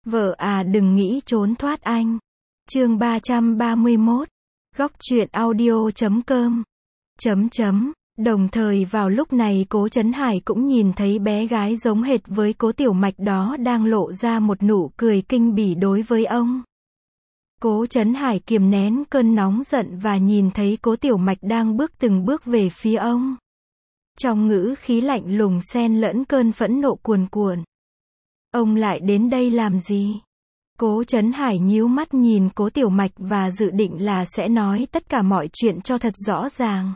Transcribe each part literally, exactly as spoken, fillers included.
Vợ à đừng nghĩ trốn thoát anh. Chương ba trăm ba mươi mốt. Góc truyện audio chấm com. Chấm chấm. Đồng thời vào lúc này Cố Chấn Hải cũng nhìn thấy bé gái giống hệt với Cố Tiểu Mạch đó đang lộ ra một nụ cười kinh bỉ đối với ông. Cố Chấn Hải kiềm nén cơn nóng giận và nhìn thấy Cố Tiểu Mạch đang bước từng bước về phía ông. Trong ngữ khí lạnh lùng xen lẫn cơn phẫn nộ cuồn cuộn. Ông lại đến đây làm gì? Cố Chấn Hải nhíu mắt nhìn Cố Tiểu Mạch và dự định là sẽ nói tất cả mọi chuyện cho thật rõ ràng.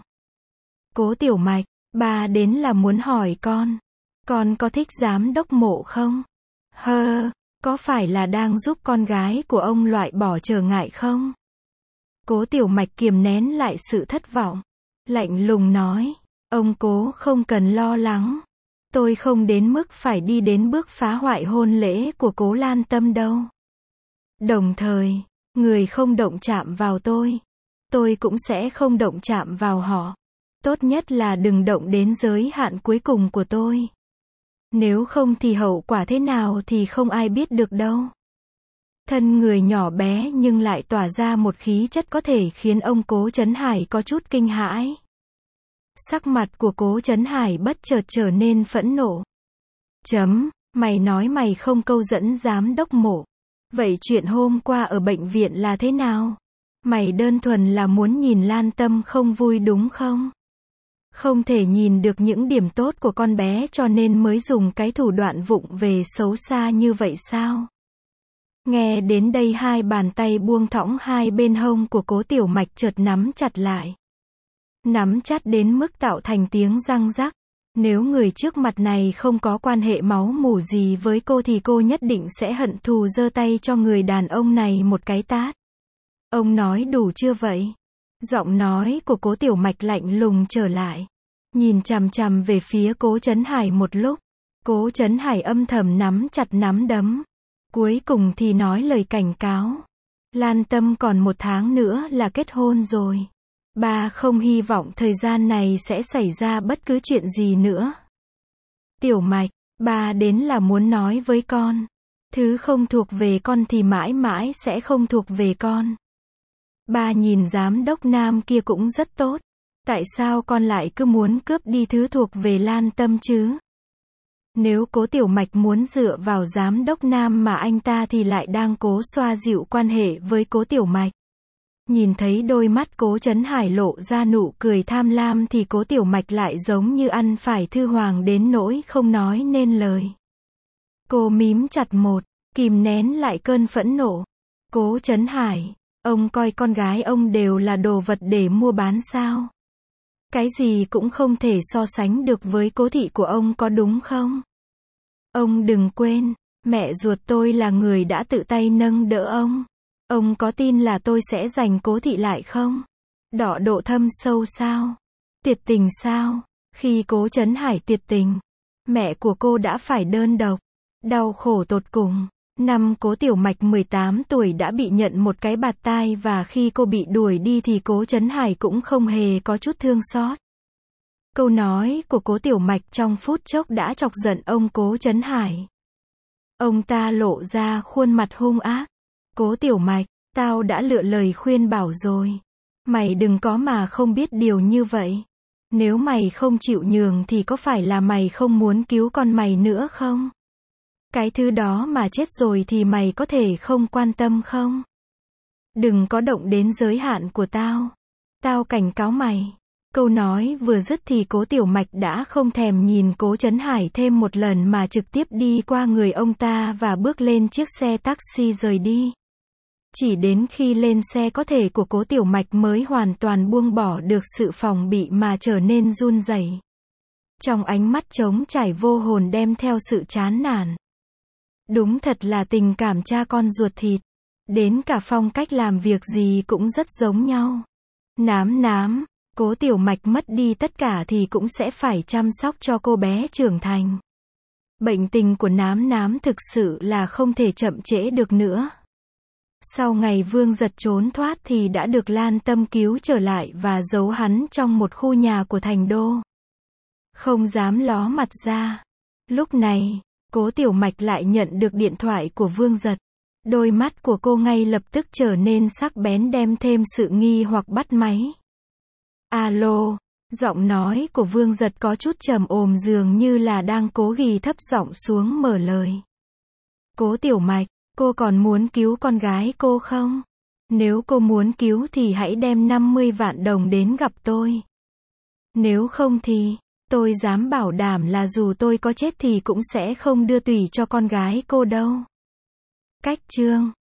Cố Tiểu Mạch, ba đến là muốn hỏi con. Con có thích giám đốc Mộ không? Hơ, có phải là đang giúp con gái của ông loại bỏ trở ngại không? Cố Tiểu Mạch kiềm nén lại sự thất vọng. Lạnh lùng nói, ông Cố không cần lo lắng. Tôi không đến mức phải đi đến bước phá hoại hôn lễ của Cố Lan Tâm đâu. Đồng thời, người không động chạm vào tôi, tôi cũng sẽ không động chạm vào họ. Tốt nhất là đừng động đến giới hạn cuối cùng của tôi. Nếu không thì hậu quả thế nào thì không ai biết được đâu. Thân người nhỏ bé nhưng lại tỏa ra một khí chất có thể khiến ông Cố Chấn Hải có chút kinh hãi. Sắc mặt của Cố Chấn Hải bất chợt trở nên phẫn nộ. Chấm, mày nói mày không câu dẫn giám đốc Mộ. Vậy chuyện hôm qua ở bệnh viện là thế nào? Mày đơn thuần là muốn nhìn Lan Tâm không vui đúng không? Không thể nhìn được những điểm tốt của con bé cho nên mới dùng cái thủ đoạn vụng về xấu xa như vậy sao? Nghe đến đây hai bàn tay buông thõng hai bên hông của Cố Tiểu Mạch chợt nắm chặt lại. Nắm chặt đến mức tạo thành tiếng răng rắc. Nếu người trước mặt này không có quan hệ máu mủ gì với cô thì cô nhất định sẽ hận thù giơ tay cho người đàn ông này một cái tát. Ông nói đủ chưa vậy? Giọng nói của Cố Tiểu Mạch lạnh lùng trở lại. Nhìn chằm chằm về phía Cố Chấn Hải một lúc. Cố Chấn Hải âm thầm nắm chặt nắm đấm. Cuối cùng thì nói lời cảnh cáo. Lan Tâm còn một tháng nữa là kết hôn rồi. Ba không hy vọng thời gian này sẽ xảy ra bất cứ chuyện gì nữa. Tiểu Mạch, ba đến là muốn nói với con. Thứ không thuộc về con thì mãi mãi sẽ không thuộc về con. Ba nhìn giám đốc Nam kia cũng rất tốt. Tại sao con lại cứ muốn cướp đi thứ thuộc về Lan Tâm chứ? Nếu Cố Tiểu Mạch muốn dựa vào giám đốc Nam mà anh ta thì lại đang cố xoa dịu quan hệ với Cố Tiểu Mạch. Nhìn thấy đôi mắt Cố Chấn Hải lộ ra nụ cười tham lam thì Cố Tiểu Mạch lại giống như ăn phải thư hoàng đến nỗi không nói nên lời. Cô mím chặt một, kìm nén lại cơn phẫn nộ. Cố Chấn Hải, ông coi con gái ông đều là đồ vật để mua bán sao? Cái gì cũng không thể so sánh được với cố thị của ông có đúng không? Ông đừng quên, mẹ ruột tôi là người đã tự tay nâng đỡ ông. Ông có tin là tôi sẽ giành cố thị lại không? Đọ độ thâm sâu sao? Tuyệt tình sao? Khi Cố Chấn Hải tuyệt tình, mẹ của cô đã phải đơn độc, đau khổ tột cùng. Năm Cố Tiểu Mạch mười tám tuổi đã bị nhận một cái bạt tai và khi cô bị đuổi đi thì Cố Chấn Hải cũng không hề có chút thương xót. Câu nói của Cố Tiểu Mạch trong phút chốc đã chọc giận ông Cố Chấn Hải. Ông ta lộ ra khuôn mặt hung ác. Cố Tiểu Mạch, tao đã lựa lời khuyên bảo rồi. Mày đừng có mà không biết điều như vậy. Nếu mày không chịu nhường thì có phải là mày không muốn cứu con mày nữa không? Cái thứ đó mà chết rồi thì mày có thể không quan tâm không? Đừng có động đến giới hạn của tao. Tao cảnh cáo mày. Câu nói vừa dứt thì Cố Tiểu Mạch đã không thèm nhìn Cố Chấn Hải thêm một lần mà trực tiếp đi qua người ông ta và bước lên chiếc xe taxi rời đi. Chỉ đến khi lên xe có thể của Cố Tiểu Mạch mới hoàn toàn buông bỏ được sự phòng bị mà trở nên run rẩy. Trong ánh mắt trống trải vô hồn đem theo sự chán nản. Đúng thật là tình cảm cha con ruột thịt. Đến cả phong cách làm việc gì cũng rất giống nhau. Nám nám, Cố Tiểu Mạch mất đi tất cả thì cũng sẽ phải chăm sóc cho cô bé trưởng thành. Bệnh tình của nám nám thực sự là không thể chậm trễ được nữa. Sau ngày Vương Giật trốn thoát thì đã được Lan Tâm cứu trở lại và giấu hắn trong một khu nhà của thành đô. Không dám ló mặt ra. Lúc này, Cố Tiểu Mạch lại nhận được điện thoại của Vương Giật. Đôi mắt của cô ngay lập tức trở nên sắc bén đem thêm sự nghi hoặc bắt máy. Alo, giọng nói của Vương Giật có chút trầm ồm dường như là đang cố ghi thấp giọng xuống mở lời. Cố Tiểu Mạch, cô còn muốn cứu con gái cô không? Nếu cô muốn cứu thì hãy đem năm mươi vạn đồng đến gặp tôi. Nếu không thì, tôi dám bảo đảm là dù tôi có chết thì cũng sẽ không đưa tủy cho con gái cô đâu. Cách chương